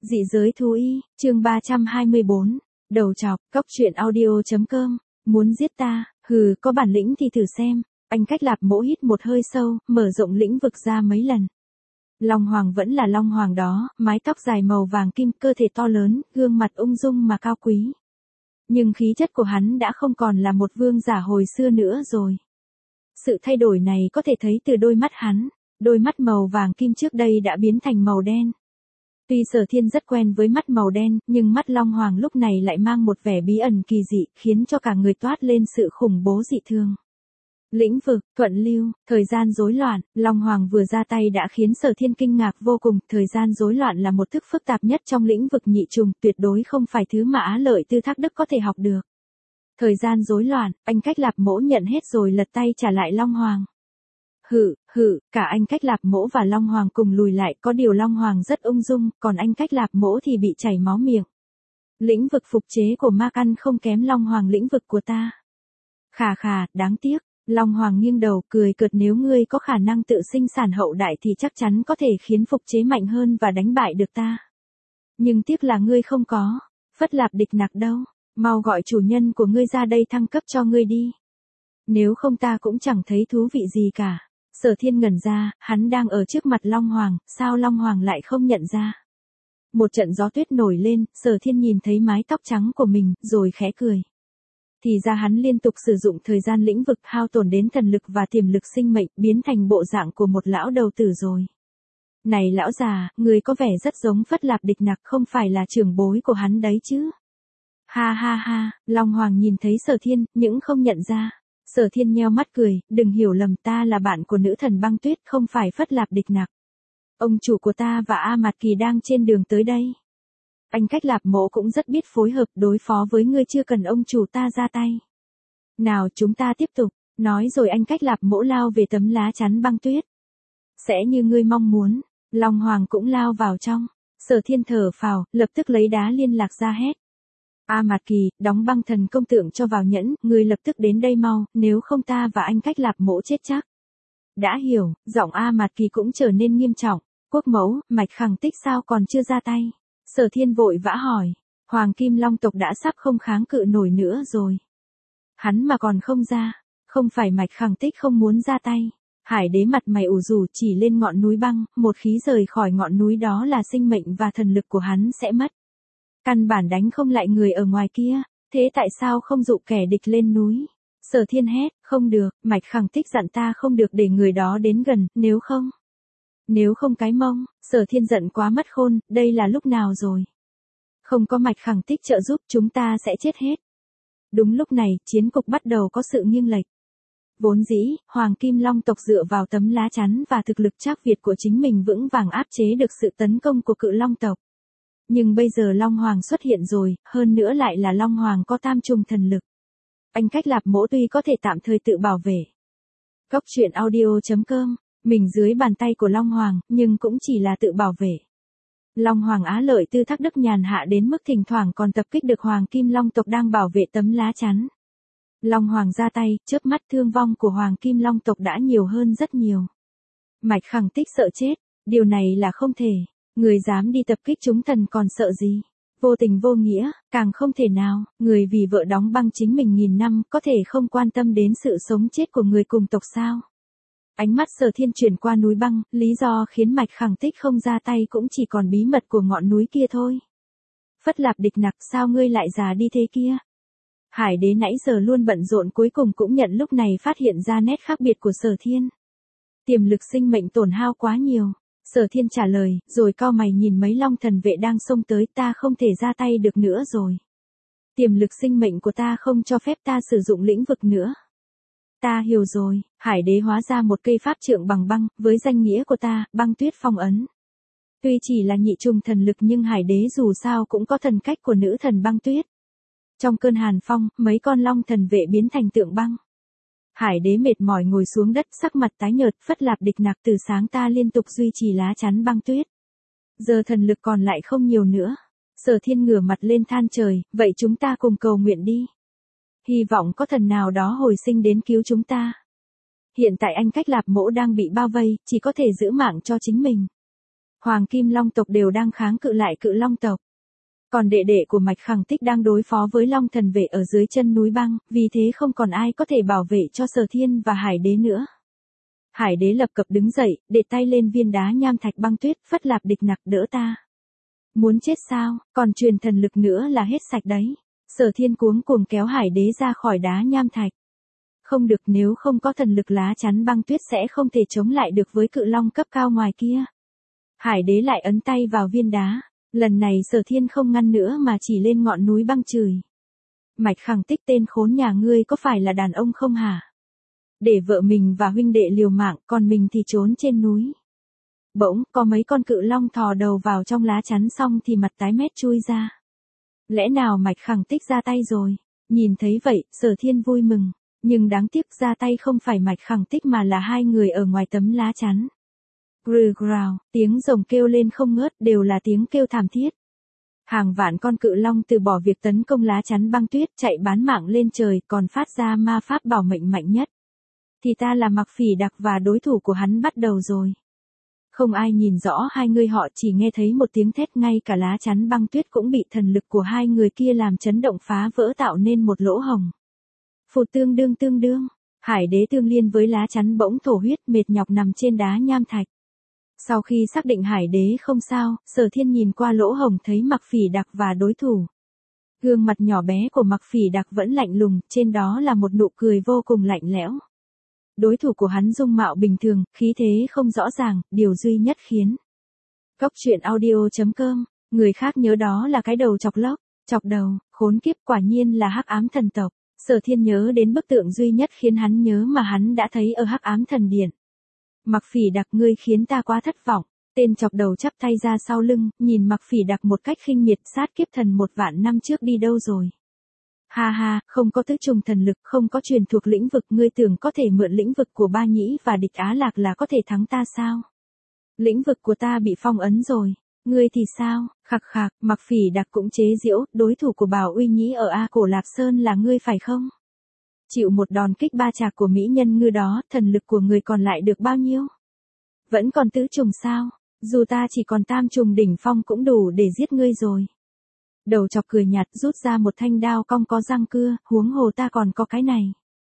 Dị giới thú y, chương 324, đầu chọc, cóc truyện audio.com, muốn giết ta, hừ, có bản lĩnh thì thử xem. Anh Cách Lạp Mỗ hít một hơi sâu, mở rộng lĩnh vực ra mấy lần. Long Hoàng vẫn là Long Hoàng đó, mái tóc dài màu vàng kim, cơ thể to lớn, gương mặt ung dung mà cao quý. Nhưng khí chất của hắn đã không còn là một vương giả hồi xưa nữa rồi. Sự thay đổi này có thể thấy từ đôi mắt hắn, đôi mắt màu vàng kim trước đây đã biến thành màu đen. Tuy Sở Thiên rất quen với mắt màu đen, nhưng mắt Long Hoàng lúc này lại mang một vẻ bí ẩn kỳ dị, khiến cho cả người toát lên sự khủng bố dị thường. Lĩnh vực, thuận lưu, thời gian rối loạn, Long Hoàng vừa ra tay đã khiến Sở Thiên kinh ngạc vô cùng, thời gian rối loạn là một thức phức tạp nhất trong lĩnh vực nhị trùng, tuyệt đối không phải thứ mà Á Lợi Tư Thác Đức có thể học được. Thời gian rối loạn, anh Cách Lạp Mỗ nhận hết rồi lật tay trả lại Long Hoàng. Cả anh Cách Lạp Mỗ và Long Hoàng cùng lùi lại, có điều Long Hoàng rất ung dung, còn anh Cách Lạp Mỗ thì bị chảy máu miệng. Lĩnh vực phục chế của ma căn không kém Long Hoàng lĩnh vực của ta. Khà, đáng tiếc. Long Hoàng nghiêng đầu cười cợt, nếu ngươi có khả năng tự sinh sản hậu đại thì chắc chắn có thể khiến phục chế mạnh hơn và đánh bại được ta. Nhưng tiếc là ngươi không có. Phất Lạp Địch Nặc đâu, mau gọi chủ nhân của ngươi ra đây thăng cấp cho ngươi đi. Nếu không ta cũng chẳng thấy thú vị gì cả. Sở Thiên ngẩn ra, hắn đang ở trước mặt Long Hoàng, sao Long Hoàng lại không nhận ra? Một trận gió tuyết nổi lên, Sở Thiên nhìn thấy mái tóc trắng của mình, rồi khẽ cười. Thì ra hắn liên tục sử dụng thời gian lĩnh vực hao tổn đến thần lực và tiềm lực sinh mệnh, biến thành bộ dạng của một lão đầu tử rồi. Này lão già, người có vẻ rất giống Phất Lạp Địch Nặc, không phải là trưởng bối của hắn đấy chứ? Ha, Long Hoàng nhìn thấy Sở Thiên, nhưng không nhận ra. Sở Thiên nheo mắt cười, đừng hiểu lầm, ta là bạn của nữ thần băng tuyết, không phải Phất Lạp Địch Nặc. Ông chủ của ta và A Mạt Kỳ đang trên đường tới đây. Anh Cách Lạp Mỗ cũng rất biết phối hợp đối phó với ngươi, chưa cần ông chủ ta ra tay. Nào chúng ta tiếp tục, nói rồi anh Cách Lạp Mỗ lao về tấm lá chắn băng tuyết. Sẽ như ngươi mong muốn, Long Hoàng cũng lao vào trong. Sở Thiên thở phào, lập tức lấy đá liên lạc ra hét. A Mạt Kỳ, đóng băng thần công tượng cho vào nhẫn, ngươi lập tức đến đây mau, nếu không ta và anh Cách Lạp Mỗ chết chắc. Đã hiểu, giọng A Mạt Kỳ cũng trở nên nghiêm trọng. Quốc mẫu, Mạch Khẳng Tích sao còn chưa ra tay? Sở Thiên vội vã hỏi, Hoàng Kim Long tộc đã sắp không kháng cự nổi nữa rồi. Hắn mà còn không ra, không phải Mạch Khẳng Tích không muốn ra tay. Hải đế mặt mày ủ rũ chỉ lên ngọn núi băng, một khí rời khỏi ngọn núi đó là sinh mệnh và thần lực của hắn sẽ mất. Căn bản đánh không lại người ở ngoài kia, thế tại sao không dụ kẻ địch lên núi? Sở Thiên hét, không được, Mạch Khẳng Tích dặn ta không được để người đó đến gần, nếu không cái mông. Sở Thiên giận quá mất khôn, đây là lúc nào rồi? Không có Mạch Khẳng Tích trợ giúp chúng ta sẽ chết hết. Đúng lúc này, chiến cục bắt đầu có sự nghiêng lệch. Vốn dĩ, Hoàng Kim Long tộc dựa vào tấm lá chắn và thực lực trác Việt của chính mình vững vàng áp chế được sự tấn công của Cự Long tộc. Nhưng bây giờ Long Hoàng xuất hiện rồi, hơn nữa lại là Long Hoàng có tam trùng thần lực. Anh Cách Lạp Mỗ tuy có thể tạm thời tự bảo vệ. Cóc truyện audio.com, mình dưới bàn tay của Long Hoàng, nhưng cũng chỉ là tự bảo vệ. Long Hoàng Á Lợi Tư Thác Đức nhàn hạ đến mức thỉnh thoảng còn tập kích được Hoàng Kim Long tộc đang bảo vệ tấm lá chắn. Long Hoàng ra tay, chớp mắt thương vong của Hoàng Kim Long tộc đã nhiều hơn rất nhiều. Mạch Khẳng Tích sợ chết, điều này là không thể. Người dám đi tập kích chúng thần còn sợ gì? Vô tình vô nghĩa, càng không thể nào. Người vì vợ đóng băng chính mình nghìn năm, có thể không quan tâm đến sự sống chết của người cùng tộc sao? Ánh mắt Sở Thiên chuyển qua núi băng, lý do khiến Mạch Khẳng Tích không ra tay cũng chỉ còn bí mật của ngọn núi kia thôi. Phất Lạp Địch Nặc, sao ngươi lại già đi thế kia? Hải đế nãy giờ luôn bận rộn cuối cùng cũng nhận lúc này phát hiện ra nét khác biệt của Sở Thiên. Tiềm lực sinh mệnh tổn hao quá nhiều. Sở Thiên trả lời, rồi cau mày nhìn mấy long thần vệ đang xông tới, ta không thể ra tay được nữa rồi. Tiềm lực sinh mệnh của ta không cho phép ta sử dụng lĩnh vực nữa. Ta hiểu rồi, Hải đế hóa ra một cây pháp trượng bằng băng, với danh nghĩa của ta, băng tuyết phong ấn. Tuy chỉ là nhị trùng thần lực nhưng Hải đế dù sao cũng có thần cách của nữ thần băng tuyết. Trong cơn hàn phong, mấy con long thần vệ biến thành tượng băng. Hải đế mệt mỏi ngồi xuống đất, sắc mặt tái nhợt. Phất Lạp Địch Nặc, từ sáng ta liên tục duy trì lá chắn băng tuyết. Giờ thần lực còn lại không nhiều nữa. Sở Thiên ngửa mặt lên than trời, vậy chúng ta cùng cầu nguyện đi. Hy vọng có thần nào đó hồi sinh đến cứu chúng ta. Hiện tại anh Cách Lạp Mỗ đang bị bao vây, chỉ có thể giữ mạng cho chính mình. Hoàng Kim Long tộc đều đang kháng cự lại Cự Long tộc. Còn đệ đệ của Mạch Khẳng Tích đang đối phó với Long Thần Vệ ở dưới chân núi băng, vì thế không còn ai có thể bảo vệ cho Sở Thiên và Hải Đế nữa. Hải Đế lập cập đứng dậy, để tay lên viên đá nham thạch băng tuyết, Phất Lạp Địch Nặc đỡ ta. Muốn chết sao, còn truyền thần lực nữa là hết sạch đấy. Sở Thiên cuống cuồng kéo Hải Đế ra khỏi đá nham thạch. Không được, nếu không có thần lực lá chắn băng tuyết sẽ không thể chống lại được với Cự Long cấp cao ngoài kia. Hải Đế lại ấn tay vào viên đá. Lần này Sở Thiên không ngăn nữa mà chỉ lên ngọn núi băng chửi. Mạch Khẳng Tích, tên khốn nhà ngươi có phải là đàn ông không hả? Để vợ mình và huynh đệ liều mạng, còn mình thì trốn trên núi. Bỗng, có mấy con cự long thò đầu vào trong lá chắn xong thì mặt tái mét chui ra. Lẽ nào Mạch Khẳng Tích ra tay rồi? Nhìn thấy vậy, Sở Thiên vui mừng. Nhưng đáng tiếc ra tay không phải Mạch Khẳng Tích mà là hai người ở ngoài tấm lá chắn. Grừ grào, tiếng rồng kêu lên không ngớt, đều là tiếng kêu thảm thiết. Hàng vạn con cự long từ bỏ việc tấn công lá chắn băng tuyết, chạy bán mạng lên trời, còn phát ra ma pháp bảo mệnh mạnh nhất. Thì ta là Mặc Phỉ Đặc và đối thủ của hắn bắt đầu rồi. Không ai nhìn rõ hai người, họ chỉ nghe thấy một tiếng thét, ngay cả lá chắn băng tuyết cũng bị thần lực của hai người kia làm chấn động phá vỡ, tạo nên một lỗ hồng. Phụt, tương đương, Hải Đế tương liên với lá chắn bỗng thổ huyết, mệt nhọc nằm trên đá nham thạch. Sau khi xác định Hải Đế không sao, Sở Thiên nhìn qua lỗ hồng thấy Mặc Phỉ Đặc và đối thủ. Gương mặt nhỏ bé của Mặc Phỉ Đặc vẫn lạnh lùng, trên đó là một nụ cười vô cùng lạnh lẽo. Đối thủ của hắn dung mạo bình thường, khí thế không rõ ràng, điều duy nhất khiến Cốc truyện audio.com, người khác nhớ đó là cái đầu chọc lóc, chọc đầu, khốn kiếp, quả nhiên là Hắc Ám Thần tộc. Sở Thiên nhớ đến bức tượng duy nhất khiến hắn nhớ mà hắn đã thấy ở Hắc Ám Thần Điện. Mặc Phỉ Đặc, ngươi khiến ta quá thất vọng. Tên chọc đầu chắp tay ra sau lưng, nhìn Mặc Phỉ Đặc một cách khinh miệt, sát kiếp thần 1.000 năm trước đi đâu rồi? Ha ha, không có tứ trùng thần lực, không có truyền thuộc lĩnh vực, ngươi tưởng có thể mượn lĩnh vực của Ba Nhĩ và Địch Á Lạc là có thể thắng ta sao? Lĩnh vực của ta bị phong ấn rồi. Ngươi thì sao? Khặc khạc, Mặc Phỉ Đặc cũng chế giễu, đối thủ của Bảo Uy Nhĩ ở A Cổ Lạp Sơn là ngươi phải không? Chịu một đòn kích ba chạc của mỹ nhân ngư đó, thần lực của người còn lại được bao nhiêu? Vẫn còn tứ trùng sao? Dù ta chỉ còn tam trùng đỉnh phong cũng đủ để giết ngươi rồi. Đầu chọc cười nhạt, rút ra một thanh đao cong có răng cưa, huống hồ ta còn có cái này.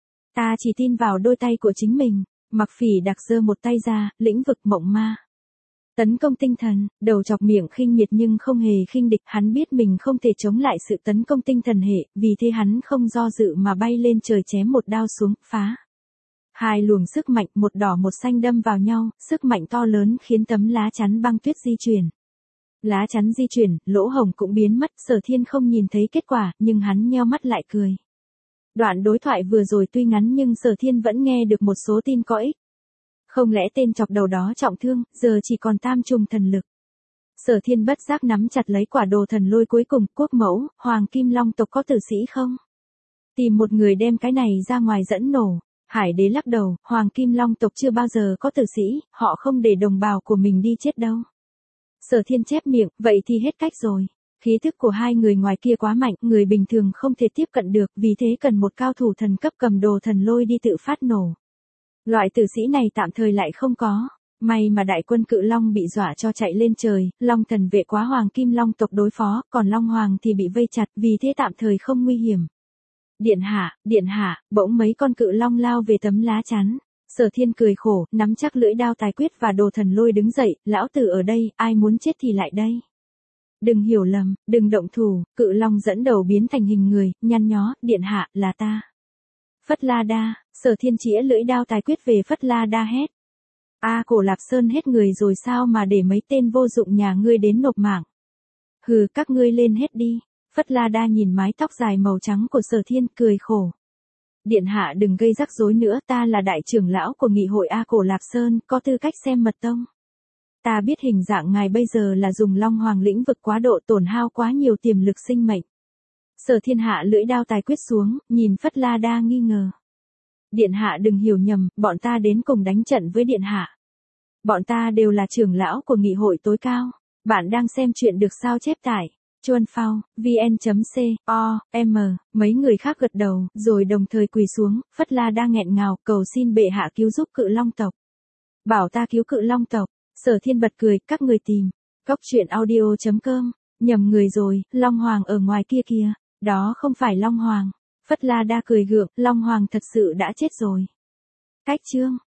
Ta chỉ tin vào đôi tay của chính mình. Mặc Phỉ Đặc giơ một tay ra, lĩnh vực mộng ma. Tấn công tinh thần, đầu chọc miệng khinh miệt nhưng không hề khinh địch, hắn biết mình không thể chống lại sự tấn công tinh thần hệ, vì thế hắn không do dự mà bay lên trời chém một đao xuống, phá. Hai luồng sức mạnh, một đỏ một xanh đâm vào nhau, sức mạnh to lớn khiến tấm lá chắn băng tuyết di chuyển. Lá chắn di chuyển, lỗ hồng cũng biến mất, Sở Thiên không nhìn thấy kết quả, nhưng hắn nheo mắt lại cười. Đoạn đối thoại vừa rồi tuy ngắn nhưng Sở Thiên vẫn nghe được một số tin có ích. Không lẽ tên chọc đầu đó trọng thương, giờ chỉ còn tam trùng thần lực. Sở Thiên bất giác nắm chặt lấy quả đồ thần lôi cuối cùng, quốc mẫu, Hoàng Kim Long tộc có tử sĩ không? Tìm một người đem cái này ra ngoài dẫn nổ. Hải Đế lắc đầu, Hoàng Kim Long tộc chưa bao giờ có tử sĩ, họ không để đồng bào của mình đi chết đâu. Sở Thiên chép miệng, vậy thì hết cách rồi. Khí thức của hai người ngoài kia quá mạnh, người bình thường không thể tiếp cận được, vì thế cần một cao thủ thần cấp cầm đồ thần lôi đi tự phát nổ. Loại tử sĩ này tạm thời lại không có. May mà đại quân Cự Long bị dọa cho chạy lên trời, Long Thần Vệ quá Hoàng Kim Long tộc đối phó, còn Long Hoàng thì bị vây chặt, vì thế tạm thời không nguy hiểm. Điện hạ, bỗng mấy con cự long lao về tấm lá chắn. Sở Thiên cười khổ, nắm chắc lưỡi đao tài quyết và đồ thần lôi đứng dậy, lão tử ở đây, ai muốn chết thì lại đây. Đừng hiểu lầm, đừng động thủ, cự long dẫn đầu biến thành hình người, nhăn nhó, điện hạ, là ta. Phất La Đa, Sở Thiên chĩa lưỡi đao tài quyết về Phất La Đa hét. A Cổ Lạp Sơn hết người rồi sao mà để mấy tên vô dụng nhà ngươi đến nộp mạng. Hừ, các ngươi lên hết đi. Phất La Đa nhìn mái tóc dài màu trắng của Sở Thiên, cười khổ. Điện hạ đừng gây rắc rối nữa, ta là đại trưởng lão của nghị hội A Cổ Lạp Sơn, có tư cách xem mật tông. Ta biết hình dạng ngài bây giờ là dùng Long Hoàng lĩnh vực quá độ, tổn hao quá nhiều tiềm lực sinh mệnh. Sở Thiên hạ lưỡi đao tài quyết xuống, nhìn Phất La Đa nghi ngờ. Điện hạ đừng hiểu nhầm, bọn ta đến cùng đánh trận với điện hạ. Bọn ta đều là trưởng lão của nghị hội tối cao. Bạn đang xem chuyện được sao chép tải. Chuan Phao, vn.com, mấy người khác gật đầu, rồi đồng thời quỳ xuống, Phất La Đa nghẹn ngào, cầu xin bệ hạ cứu giúp Cự Long tộc. Bảo ta cứu Cự Long tộc. Sở Thiên bật cười, các người tìm. Cốc truyện audio.com, nhầm người rồi, Long Hoàng ở ngoài kia kìa. Đó không phải Long Hoàng. Phất La Đa cười gượng, Long Hoàng thật sự đã chết rồi. Cách chương.